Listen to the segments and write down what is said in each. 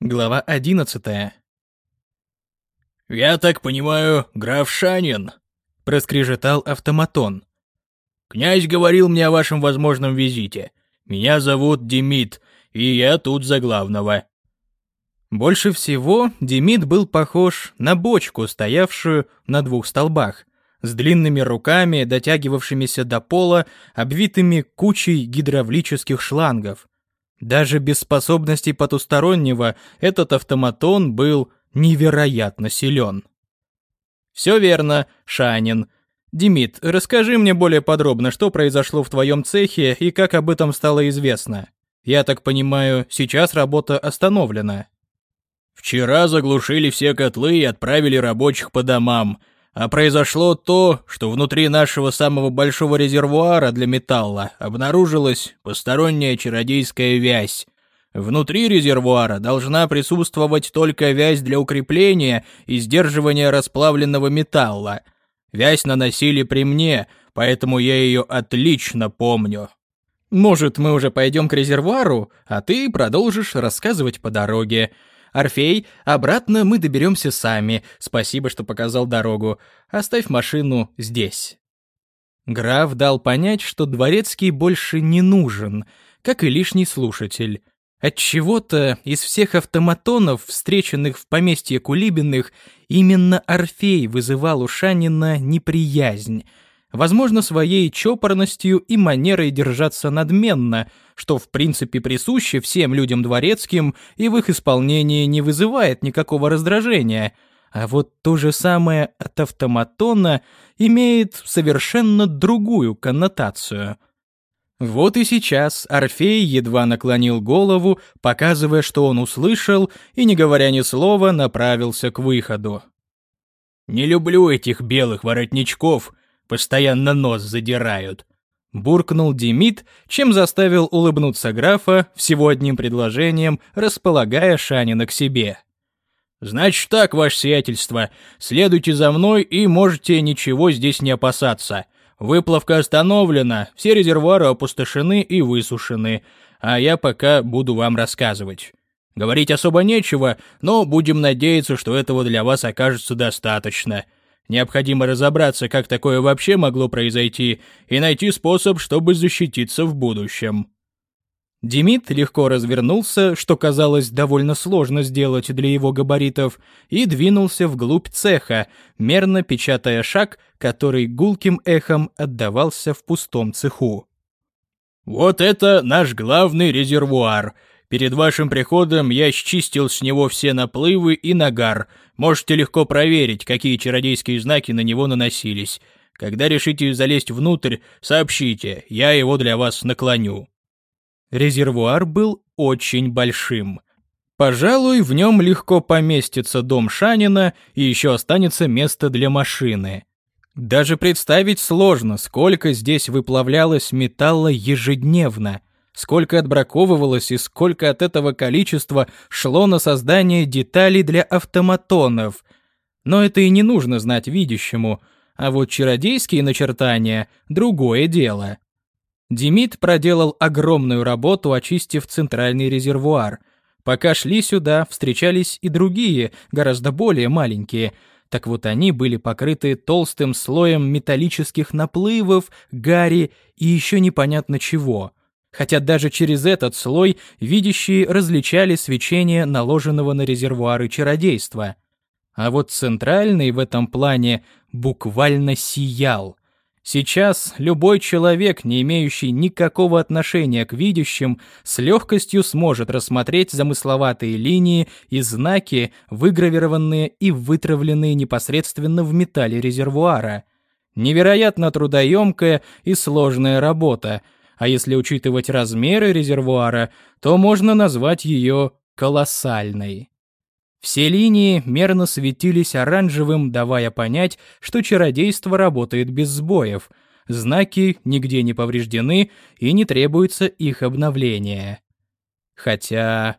Глава 11. «Я так понимаю, граф Шанин?» — проскрежетал автоматон. «Князь говорил мне о вашем возможном визите. Меня зовут Демид, и я тут за главного». Больше всего Демид был похож на бочку, стоявшую на двух столбах, с длинными руками, дотягивавшимися до пола, обвитыми кучей гидравлических шлангов. Даже без способностей потустороннего этот автоматон был невероятно силен. «Все верно, Шанин. Демид, расскажи мне более подробно, что произошло в твоем цехе и как об этом стало известно. Я так понимаю, сейчас работа остановлена». «Вчера заглушили все котлы и отправили рабочих по домам. А произошло то, что внутри нашего самого большого резервуара для металла обнаружилась посторонняя чародейская вязь. Внутри резервуара должна присутствовать только вязь для укрепления и сдерживания расплавленного металла. Вязь наносили при мне, поэтому я ее отлично помню». «Может, мы уже пойдем к резервуару, а ты продолжишь рассказывать по дороге. Орфей, обратно мы доберемся сами. Спасибо, что показал дорогу. Оставь машину здесь». Граф дал понять, что дворецкий больше не нужен, как и лишний слушатель. Отчего-то из всех автоматонов, встреченных в поместье Кулибиных, именно Орфей вызывал у Шанина неприязнь. Возможно, своей чопорностью и манерой держаться надменно, что в принципе присуще всем людям дворецким и в их исполнении не вызывает никакого раздражения. А вот то же самое от автоматона имеет совершенно другую коннотацию. Вот и сейчас Орфей едва наклонил голову, показывая, что он услышал, и, не говоря ни слова, направился к выходу. «Не люблю этих белых воротничков, постоянно нос задирают», — буркнул Демид, чем заставил улыбнуться графа всего одним предложением, располагая Шанина к себе. «Значит так, ваше сиятельство, следуйте за мной и можете ничего здесь не опасаться. Выплавка остановлена, все резервуары опустошены и высушены, а я пока буду вам рассказывать. Говорить особо нечего, но будем надеяться, что этого для вас окажется достаточно. Необходимо разобраться, как такое вообще могло произойти, и найти способ, чтобы защититься в будущем». Демид легко развернулся, что казалось довольно сложно сделать для его габаритов, и двинулся вглубь цеха, мерно печатая шаг, который гулким эхом отдавался в пустом цеху. «Вот это наш главный резервуар. Перед вашим приходом я счистил с него все наплывы и нагар. Можете легко проверить, какие чародейские знаки на него наносились. Когда решите залезть внутрь, сообщите, я его для вас наклоню». Резервуар был очень большим. Пожалуй, в нем легко поместится дом Шанина и еще останется место для машины. Даже представить сложно, сколько здесь выплавлялось металла ежедневно, сколько отбраковывалось и сколько от этого количества шло на создание деталей для автоматонов. Но это и не нужно знать видящему, а вот чародейские начертания — другое дело. Демид проделал огромную работу, очистив центральный резервуар. Пока шли сюда, встречались и другие, гораздо более маленькие. Так вот они были покрыты толстым слоем металлических наплывов, гари и еще непонятно чего. Хотя даже через этот слой видящие различали свечение наложенного на резервуары чародейства. А вот центральный в этом плане буквально сиял. Сейчас любой человек, не имеющий никакого отношения к видящим, с легкостью сможет рассмотреть замысловатые линии и знаки, выгравированные и вытравленные непосредственно в металле резервуара. Невероятно трудоемкая и сложная работа, а если учитывать размеры резервуара, то можно назвать ее колоссальной. Все линии мерно светились оранжевым, давая понять, что чародейство работает без сбоев. Знаки нигде не повреждены и не требуется их обновления. Хотя...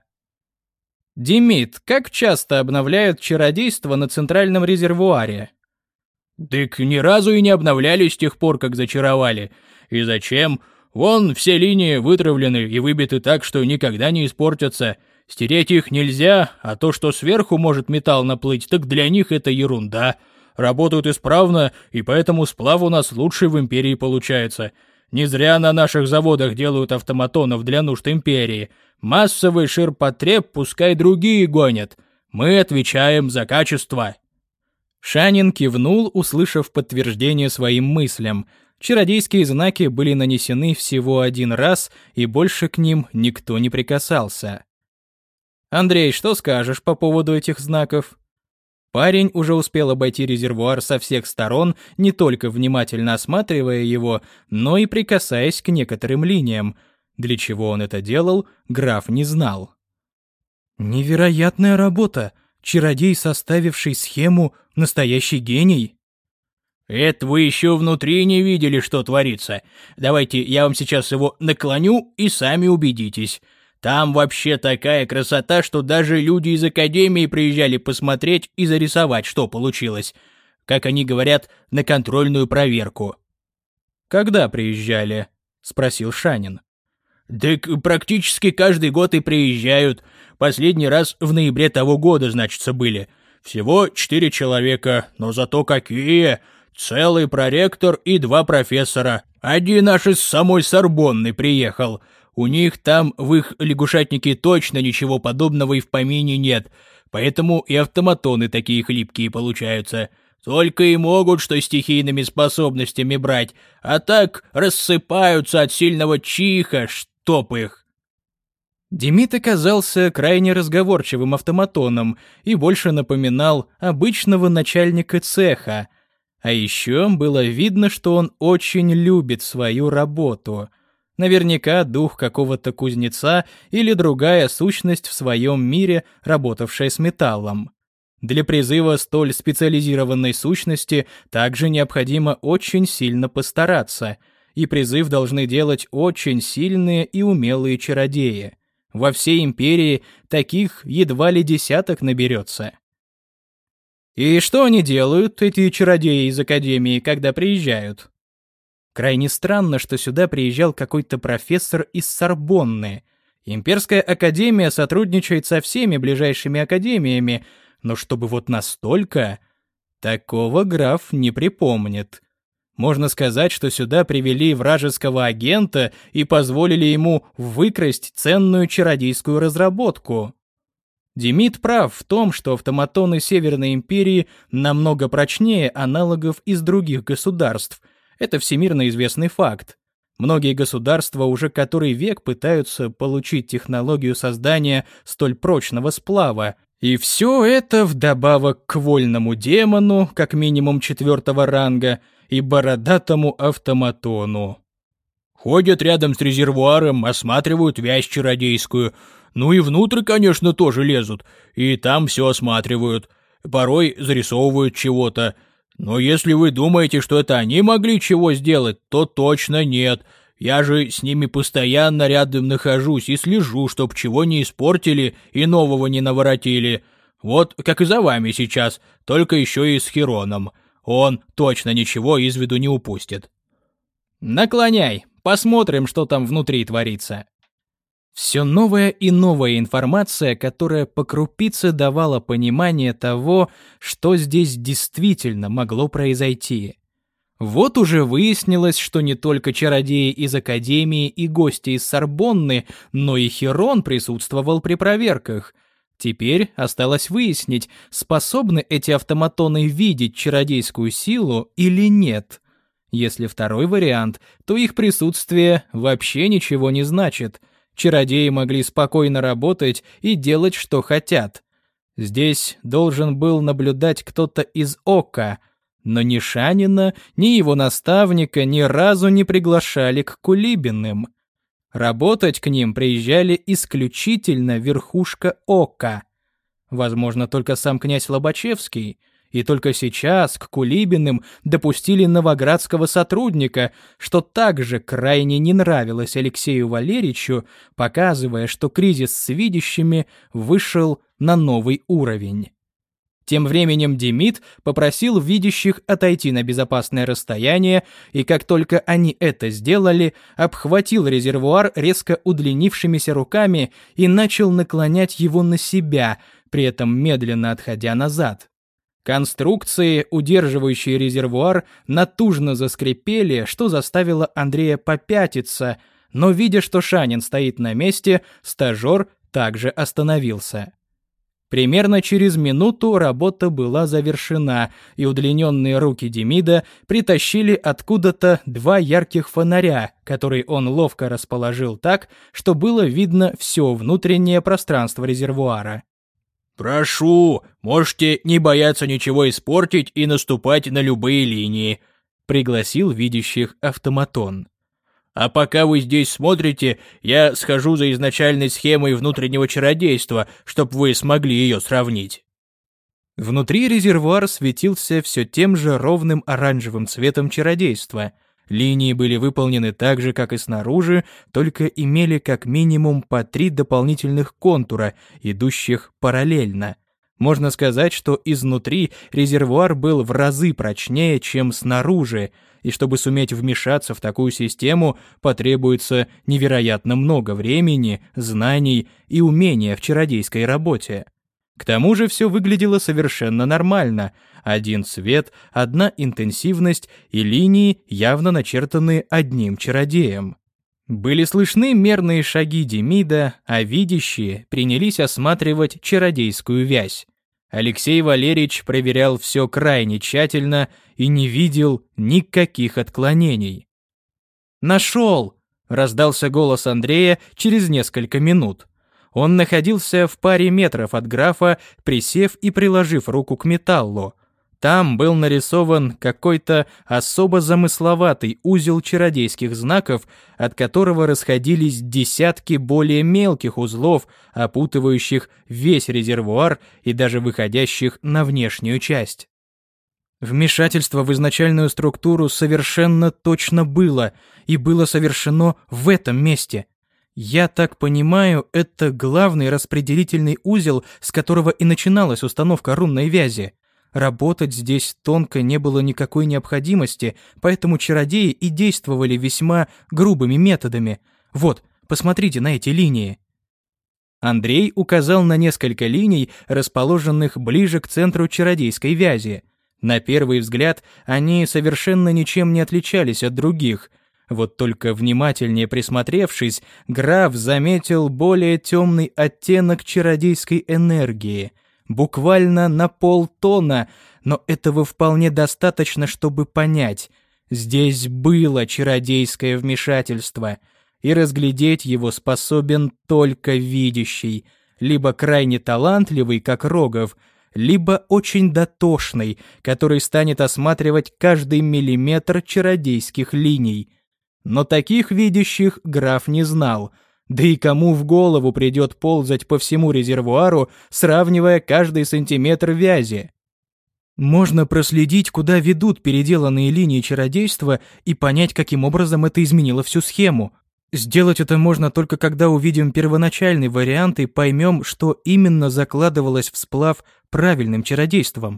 Демид, как часто обновляют чародейство на центральном резервуаре? «Так ни разу и не обновляли с тех пор, как зачаровали. И зачем? Вон все линии вытравлены и выбиты так, что никогда не испортятся. Стереть их нельзя, а то, что сверху может металл наплыть, так для них это ерунда. Работают исправно, и поэтому сплав у нас лучший в империи получается. Не зря на наших заводах делают автоматонов для нужд империи. Массовый ширпотреб пускай другие гонят. Мы отвечаем за качество». Шанин кивнул, услышав подтверждение своим мыслям. Чародейские знаки были нанесены всего один раз, и больше к ним никто не прикасался. «Андрей, что скажешь по поводу этих знаков?» Парень уже успел обойти резервуар со всех сторон, не только внимательно осматривая его, но и прикасаясь к некоторым линиям. Для чего он это делал, граф не знал. «Невероятная работа! Чародей, составивший схему, настоящий гений!» «Это вы еще внутри не видели, что творится. Давайте я вам сейчас его наклоню и сами убедитесь. Там вообще такая красота, что даже люди из академии приезжали посмотреть и зарисовать, что получилось. Как они говорят, на контрольную проверку». «Когда приезжали?» — спросил Шанин. «Так практически каждый год и приезжают. Последний раз в ноябре того года, значится, были. Всего 4 человека, но зато какие! Целый проректор и 2 профессора. Один аж из самой Сорбонны приехал. У них там в их лягушатнике точно ничего подобного и в помине нет, поэтому и автоматоны такие хлипкие получаются. Только и могут что стихийными способностями брать, а так рассыпаются от сильного чиха, чтоб их». Демид оказался крайне разговорчивым автоматоном и больше напоминал обычного начальника цеха. А еще было видно, что он очень любит свою работу. Наверняка дух какого-то кузнеца или другая сущность в своем мире, работавшая с металлом. Для призыва столь специализированной сущности также необходимо очень сильно постараться, и призыв должны делать очень сильные и умелые чародеи. Во всей империи таких едва ли десяток наберется. И что они делают, эти чародеи из академии, когда приезжают? Крайне странно, что сюда приезжал какой-то профессор из Сорбонны. Имперская академия сотрудничает со всеми ближайшими академиями, но чтобы вот настолько... Такого граф не припомнит. Можно сказать, что сюда привели вражеского агента и позволили ему выкрасть ценную чародейскую разработку. Демид прав в том, что автоматоны Северной империи намного прочнее аналогов из других государств. Это всемирно известный факт. Многие государства уже который век пытаются получить технологию создания столь прочного сплава. И все это вдобавок к вольному демону, как минимум 4-го ранга, и бородатому автоматону. Ходят рядом с резервуаром, осматривают вязь чародейскую. Ну и внутрь, конечно, тоже лезут, и там все осматривают. Порой зарисовывают чего-то. Но если вы думаете, что это они могли чего сделать, то точно нет. Я же с ними постоянно рядом нахожусь и слежу, чтоб чего не испортили и нового не наворотили. Вот как и за вами сейчас, только еще и с Хироном. Он точно ничего из виду не упустит. Наклоняй, посмотрим, что там внутри творится. Все новая и новая информация, которая по крупице давала понимание того, что здесь действительно могло произойти. Вот уже выяснилось, что не только чародеи из Академии и гости из Сорбонны, но и Хирон присутствовал при проверках. Теперь осталось выяснить, способны эти автоматоны видеть чародейскую силу или нет. Если второй вариант, то их присутствие вообще ничего не значит. Чародеи могли спокойно работать и делать, что хотят. Здесь должен был наблюдать кто-то из Ока, но ни Шанина, ни его наставника ни разу не приглашали к Кулибиным. Работать к ним приезжали исключительно верхушка Ока. Возможно, только сам князь Лобачевский. И только сейчас к Кулибиным допустили новоградского сотрудника, что также крайне не нравилось Алексею Валерьевичу, показывая, что кризис с видящими вышел на новый уровень. Тем временем Демид попросил видящих отойти на безопасное расстояние, и как только они это сделали, обхватил резервуар резко удлинившимися руками и начал наклонять его на себя, при этом медленно отходя назад. Конструкции, удерживающие резервуар, натужно заскрипели, что заставило Андрея попятиться, но, видя, что Шанин стоит на месте, стажер также остановился. Примерно через минуту работа была завершена, и удлиненные руки Демида притащили откуда-то 2 ярких фонаря, которые он ловко расположил так, что было видно все внутреннее пространство резервуара. «Прошу, можете не бояться ничего испортить и наступать на любые линии», — пригласил видящих автоматон. «А пока вы здесь смотрите, я схожу за изначальной схемой внутреннего чародейства, чтобы вы смогли ее сравнить». Внутри резервуар светился все тем же ровным оранжевым цветом чародейства. Линии были выполнены так же, как и снаружи, только имели как минимум по 3 дополнительных контура, идущих параллельно. Можно сказать, что изнутри резервуар был в разы прочнее, чем снаружи, и чтобы суметь вмешаться в такую систему, потребуется невероятно много времени, знаний и умения в чародейской работе. К тому же все выглядело совершенно нормально. Один цвет, одна интенсивность и линии, явно начертанные одним чародеем. Были слышны мерные шаги Демида, а видящие принялись осматривать чародейскую вязь. Алексей Валерьевич проверял все крайне тщательно и не видел никаких отклонений. «Нашел!» — раздался голос Андрея через несколько минут. Он находился в паре метров от графа, присев и приложив руку к металлу. Там был нарисован какой-то особо замысловатый узел чародейских знаков, от которого расходились десятки более мелких узлов, опутывающих весь резервуар и даже выходящих на внешнюю часть. Вмешательство в изначальную структуру совершенно точно было, и было совершено в этом месте. Я так понимаю, это главный распределительный узел, с которого и начиналась установка рунной вязи. Работать здесь тонко не было никакой необходимости, поэтому чародеи и действовали весьма грубыми методами. Вот, посмотрите на эти линии. Андрей указал на несколько линий, расположенных ближе к центру чародейской вязи. На первый взгляд они совершенно ничем не отличались от других. Вот только внимательнее присмотревшись, граф заметил более темный оттенок чародейской энергии. Буквально на полтона, но этого вполне достаточно, чтобы понять. Здесь было чародейское вмешательство, и разглядеть его способен только видящий, либо крайне талантливый, как Рогов, либо очень дотошный, который станет осматривать каждый миллиметр чародейских линий. Но таких видящих граф не знал. Да и кому в голову придет ползать по всему резервуару, сравнивая каждый сантиметр вязи? Можно проследить, куда ведут переделанные линии чародейства, и понять, каким образом это изменило всю схему. Сделать это можно только когда увидим первоначальный вариант и поймем, что именно закладывалось в сплав правильным чародейством.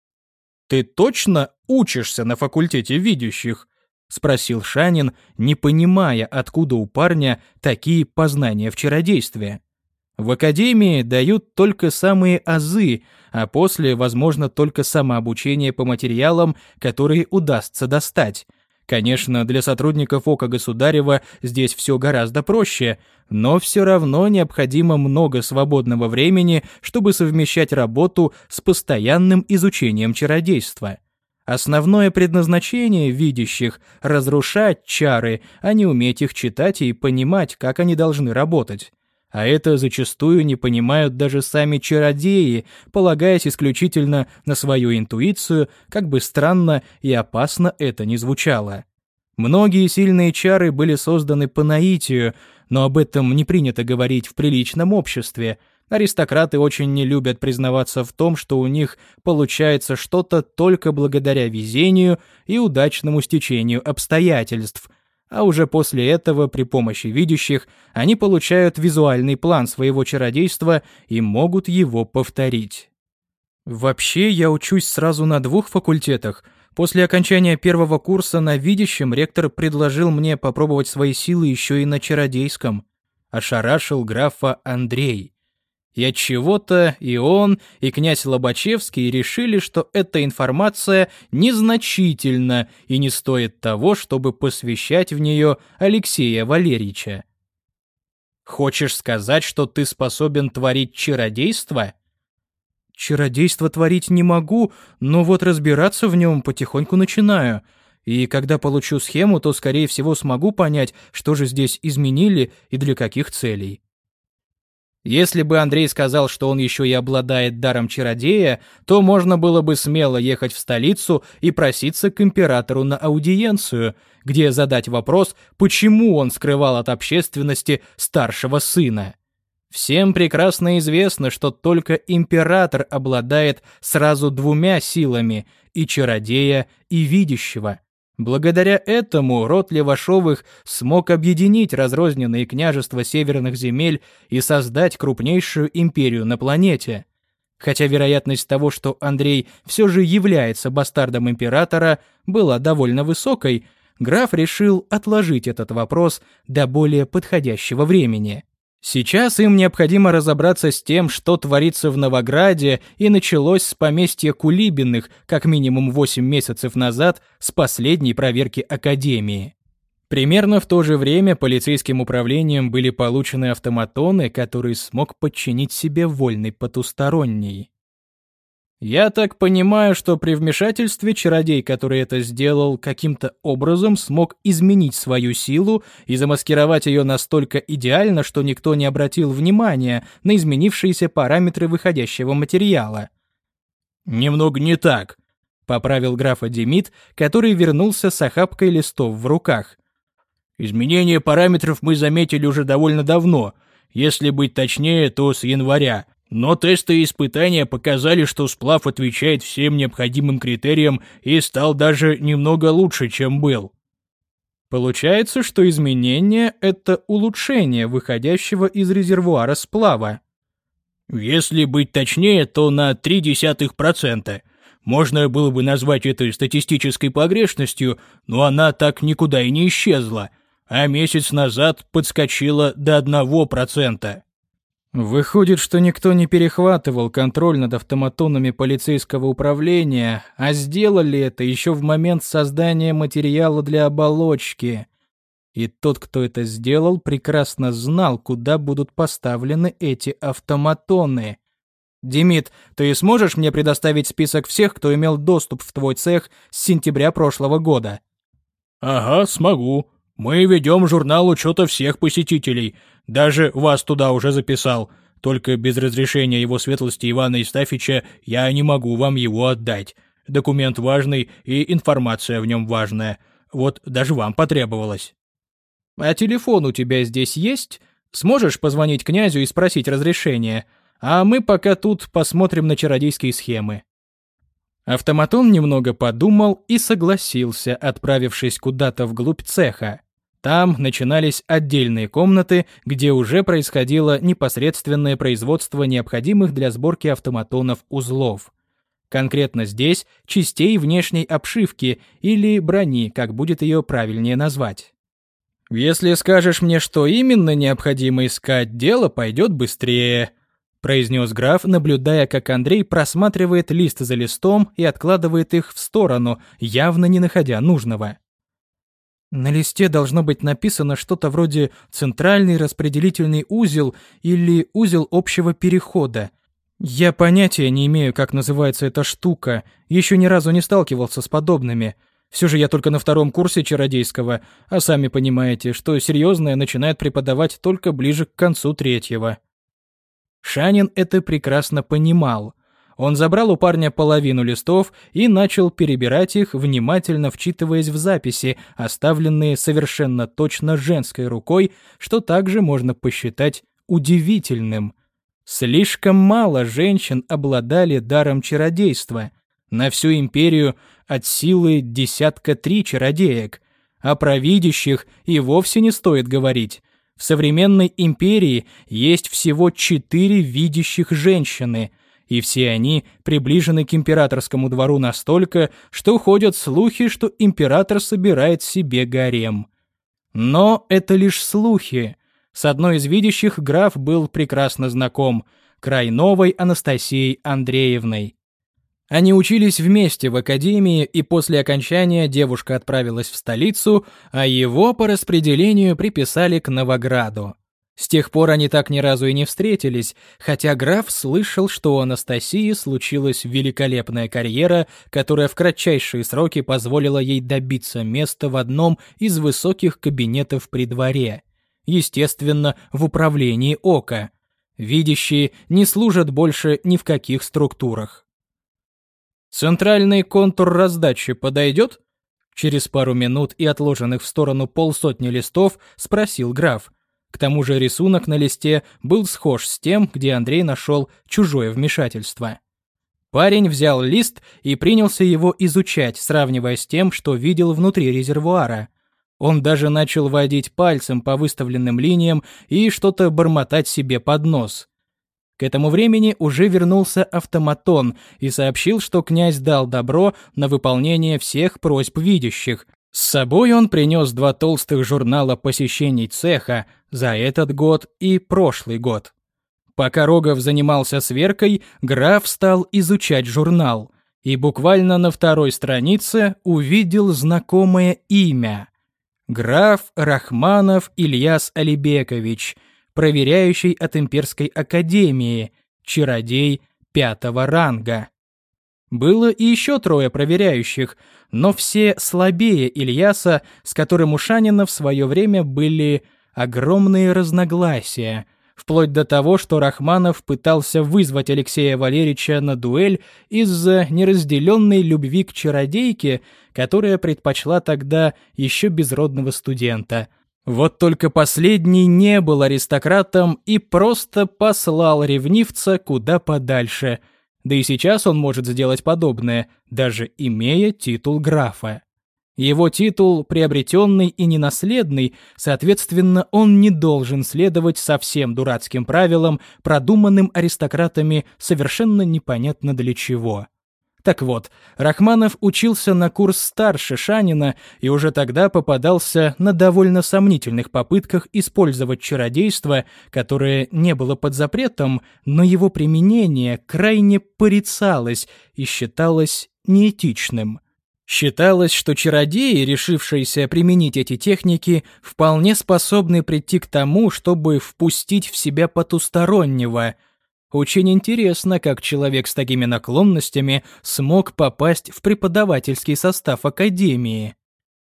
«Ты точно учишься на факультете видящих?» — спросил Шанин, не понимая, откуда у парня такие познания в чародействе. В академии дают только самые азы, а после, возможно, только самообучение по материалам, которые удастся достать. Конечно, для сотрудников Ока Государева здесь все гораздо проще, но все равно необходимо много свободного времени, чтобы совмещать работу с постоянным изучением чародейства. Основное предназначение видящих — разрушать чары, а не уметь их читать и понимать, как они должны работать. А это зачастую не понимают даже сами чародеи, полагаясь исключительно на свою интуицию, как бы странно и опасно это ни звучало. Многие сильные чары были созданы по наитию, но об этом не принято говорить в приличном обществе. Аристократы очень не любят признаваться в том, что у них получается что-то только благодаря везению и удачному стечению обстоятельств. А уже после этого, при помощи видящих, они получают визуальный план своего чародейства и могут его повторить. Вообще, я учусь сразу на 2 факультетах. После окончания 1-го курса на видящем ректор предложил мне попробовать свои силы еще и на чародейском. Ошарашил графа Андрей. И отчего-то и он, и князь Лобачевский решили, что эта информация незначительна и не стоит того, чтобы посвящать в нее Алексея Валерьевича. «Хочешь сказать, что ты способен творить чародейство?» «Чародейство творить не могу, но вот разбираться в нем потихоньку начинаю. И когда получу схему, то, скорее всего, смогу понять, что же здесь изменили и для каких целей». Если бы Андрей сказал, что он еще и обладает даром чародея, то можно было бы смело ехать в столицу и проситься к императору на аудиенцию, где задать вопрос, почему он скрывал от общественности старшего сына. Всем прекрасно известно, что только император обладает сразу 2 силами – и чародея, и видящего. Благодаря этому род Левашовых смог объединить разрозненные княжества северных земель и создать крупнейшую империю на планете. Хотя вероятность того, что Андрей все же является бастардом императора, была довольно высокой, граф решил отложить этот вопрос до более подходящего времени. Сейчас им необходимо разобраться с тем, что творится в Новограде, и началось с поместья Кулибиных как минимум 8 месяцев назад с последней проверки Академии. Примерно в то же время полицейским управлением были получены автоматоны, которые смог подчинить себе вольный потусторонний. Я так понимаю, что при вмешательстве чародей, который это сделал, каким-то образом смог изменить свою силу и замаскировать ее настолько идеально, что никто не обратил внимания на изменившиеся параметры выходящего материала. «Немного не так», — поправил графа Демид, который вернулся с охапкой листов в руках. «Изменение параметров мы заметили уже довольно давно, если быть точнее, то с января. Но тесты и испытания показали, что сплав отвечает всем необходимым критериям и стал даже немного лучше, чем был». Получается, что изменение — это улучшение выходящего из резервуара сплава. Если быть точнее, то на 0,3%. Можно было бы назвать это статистической погрешностью, но она так никуда и не исчезла, а месяц назад подскочила до 1%. Выходит, что никто не перехватывал контроль над автоматонами полицейского управления, а сделали это еще в момент создания материала для оболочки. И тот, кто это сделал, прекрасно знал, куда будут поставлены эти автоматоны. Демид, ты сможешь мне предоставить список всех, кто имел доступ в твой цех с сентября прошлого года? Ага, смогу. Мы ведем журнал учета всех посетителей. Даже вас туда уже записал. Только без разрешения его светлости Ивана Евстафича я не могу вам его отдать. Документ важный и информация в нем важная. Вот даже вам потребовалось. А телефон у тебя здесь есть? Сможешь позвонить князю и спросить разрешение? А мы пока тут посмотрим на чародейские схемы. Автоматон немного подумал и согласился, отправившись куда-то вглубь цеха. Там начинались отдельные комнаты, где уже происходило непосредственное производство необходимых для сборки автоматонов узлов. Конкретно здесь частей внешней обшивки или брони, как будет ее правильнее назвать. «Если скажешь мне, что именно необходимо искать, дело пойдет быстрее», произнес граф, наблюдая, как Андрей просматривает лист за листом и откладывает их в сторону, явно не находя нужного. На листе должно быть написано что-то вроде «центральный распределительный узел» или «узел общего перехода». Я понятия не имею, как называется эта штука, еще ни разу не сталкивался с подобными. Все же я только на 2-м курсе чародейского, а сами понимаете, что серьезное начинает преподавать только ближе к концу 3-го. Шанин это прекрасно понимал. Он забрал у парня половину листов и начал перебирать их, внимательно вчитываясь в записи, оставленные совершенно точно женской рукой, что также можно посчитать удивительным. Слишком мало женщин обладали даром чародейства. На всю империю от силы 3 чародеек, а про видящих и вовсе не стоит говорить. В современной империи есть всего 4 видящих женщины, И все они приближены к императорскому двору настолько, что ходят слухи, что император собирает себе гарем. Но это лишь слухи. С одной из видящих граф был прекрасно знаком – Крайновой Анастасией Андреевной. Они учились вместе в академии, и после окончания девушка отправилась в столицу, а его по распределению приписали к Новограду. С тех пор они так ни разу и не встретились, хотя граф слышал, что у Анастасии случилась великолепная карьера, которая в кратчайшие сроки позволила ей добиться места в одном из высоких кабинетов при дворе. Естественно, в управлении Ока. Видящие не служат больше ни в каких структурах. «Центральный контур раздачи подойдет?» Через пару минут и отложенных в сторону полсотни листов спросил граф. К тому же рисунок на листе был схож с тем, где Андрей нашел чужое вмешательство. Парень взял лист и принялся его изучать, сравнивая с тем, что видел внутри резервуара. Он даже начал водить пальцем по выставленным линиям и что-то бормотать себе под нос. К этому времени уже вернулся автоматон и сообщил, что князь дал добро на выполнение всех просьб видящих. С собой он принес 2 толстых журнала посещений цеха за этот год и прошлый год. Пока Рогов занимался сверкой, граф стал изучать журнал и буквально на 2-й странице увидел знакомое имя. Граф Рахманов Ильяс Алибекович, проверяющий от Имперской академии, чародей 5-го ранга. Было и еще 3 проверяющих, но все слабее Ильяса, с которым у Шанина в свое время были огромные разногласия, вплоть до того, что Рахманов пытался вызвать Алексея Валерьевича на дуэль из-за неразделенной любви к чародейке, которая предпочла тогда еще безродного студента. Вот только последний не был аристократом и просто послал ревнивца куда подальше. Да и сейчас он может сделать подобное, даже имея титул графа. Его титул приобретенный и ненаследный, соответственно, он не должен следовать совсем дурацким правилам, продуманным аристократами совершенно непонятно для чего. Так вот, Рахманов учился на курс старше Шанина и уже тогда попадался на довольно сомнительных попытках использовать чародейство, которое не было под запретом, но его применение крайне порицалось и считалось неэтичным. Считалось, что чародеи, решившиеся применить эти техники, вполне способны прийти к тому, чтобы впустить в себя потустороннего. Очень интересно, как человек с такими наклонностями смог попасть в преподавательский состав академии.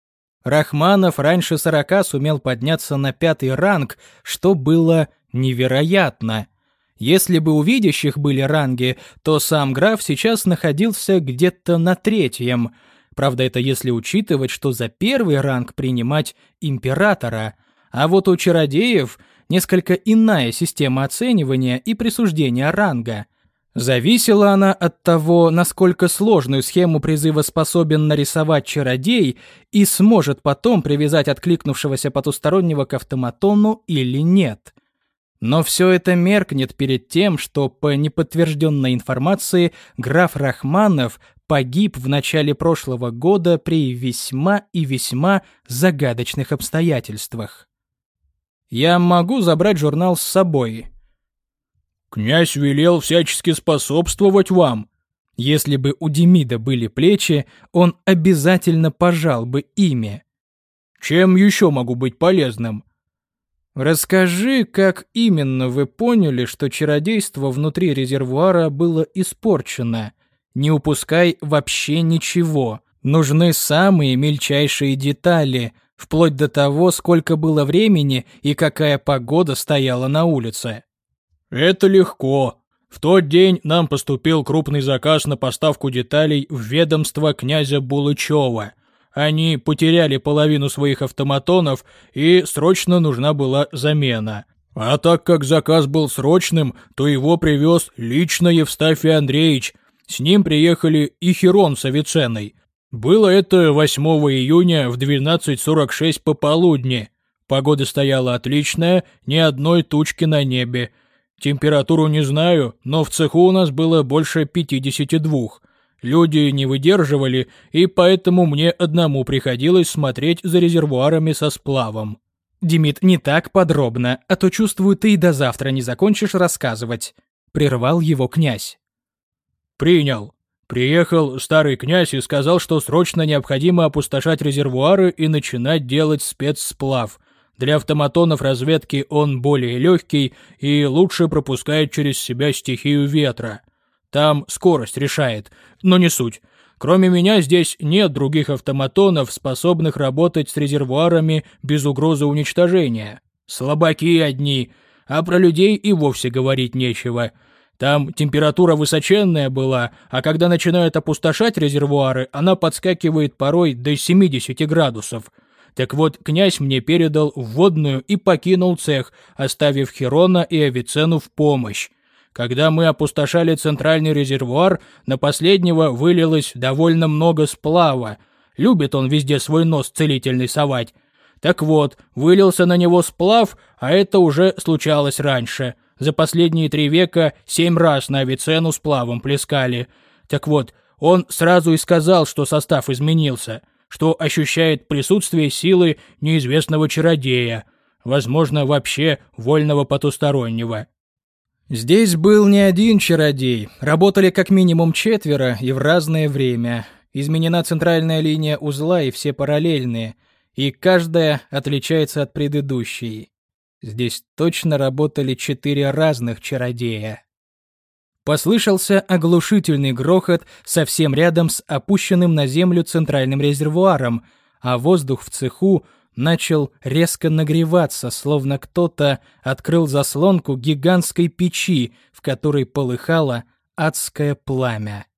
Рахманов раньше 40 сумел подняться на 5-й ранг, что было невероятно. Если бы у видящих были ранги, то сам граф сейчас находился где-то на 3-м. Правда, это если учитывать, что за 1-й ранг принимать императора, а вот у чародеев несколько иная система оценивания и присуждения ранга. Зависела она от того, насколько сложную схему призыва способен нарисовать чародей и сможет потом привязать откликнувшегося потустороннего к автоматону или нет. Но все это меркнет перед тем, что по неподтвержденной информации граф Рахманов погиб в начале прошлого года при весьма и весьма загадочных обстоятельствах. Я могу забрать журнал с собой. Князь велел всячески способствовать вам. Если бы у Демида были плечи, он обязательно пожал бы ими. Чем еще могу быть полезным? Расскажи, как именно вы поняли, что чародейство внутри резервуара было испорчено. Не упускай вообще ничего. Нужны самые мельчайшие детали, вплоть до того, сколько было времени и какая погода стояла на улице. Это легко. В тот день нам поступил крупный заказ на поставку деталей в ведомство князя Булычева. Они потеряли половину своих автоматонов, и срочно нужна была замена. А так как заказ был срочным, то его привез лично Евстафий Андреевич. С ним приехали и Херон с Авиценной. Было это 8 июня в 12:46 пополудни. Погода стояла отличная, ни одной тучки на небе. Температуру не знаю, но в цеху у нас было больше 52. Люди не выдерживали, и поэтому мне одному приходилось смотреть за резервуарами со сплавом. Демид, не так подробно, а то, чувствую, ты и до завтра не закончишь рассказывать. Прервал его князь. Принял. Приехал старый князь и сказал, что срочно необходимо опустошать резервуары и начинать делать спецсплав. Для автоматонов разведки он более легкий и лучше пропускает через себя стихию ветра. Там скорость решает, но не суть. Кроме меня здесь нет других автоматонов, способных работать с резервуарами без угрозы уничтожения. Слабаки одни, а про людей и вовсе говорить нечего. Там температура высоченная была, а когда начинают опустошать резервуары, она подскакивает порой до 70 градусов. Так вот, князь мне передал вводную и покинул цех, оставив Хирона и Авиценну в помощь. Когда мы опустошали центральный резервуар, на последнего вылилось довольно много сплава. Любит он везде свой нос целительный совать. Так вот, вылился на него сплав, а это уже случалось раньше. За последние 3 века 7 раз на Авиценну сплавом плескали. Так вот, он сразу и сказал, что состав изменился, что ощущает присутствие силы неизвестного чародея, возможно, вообще вольного потустороннего. Здесь был не один чародей, работали как минимум 4 и в разное время. Изменена центральная линия узла и все параллельные, и каждая отличается от предыдущей. Здесь точно работали 4 разных чародея. Послышался оглушительный грохот совсем рядом с опущенным на землю центральным резервуаром, а воздух в цеху начал резко нагреваться, словно кто-то открыл заслонку гигантской печи, в которой полыхало адское пламя.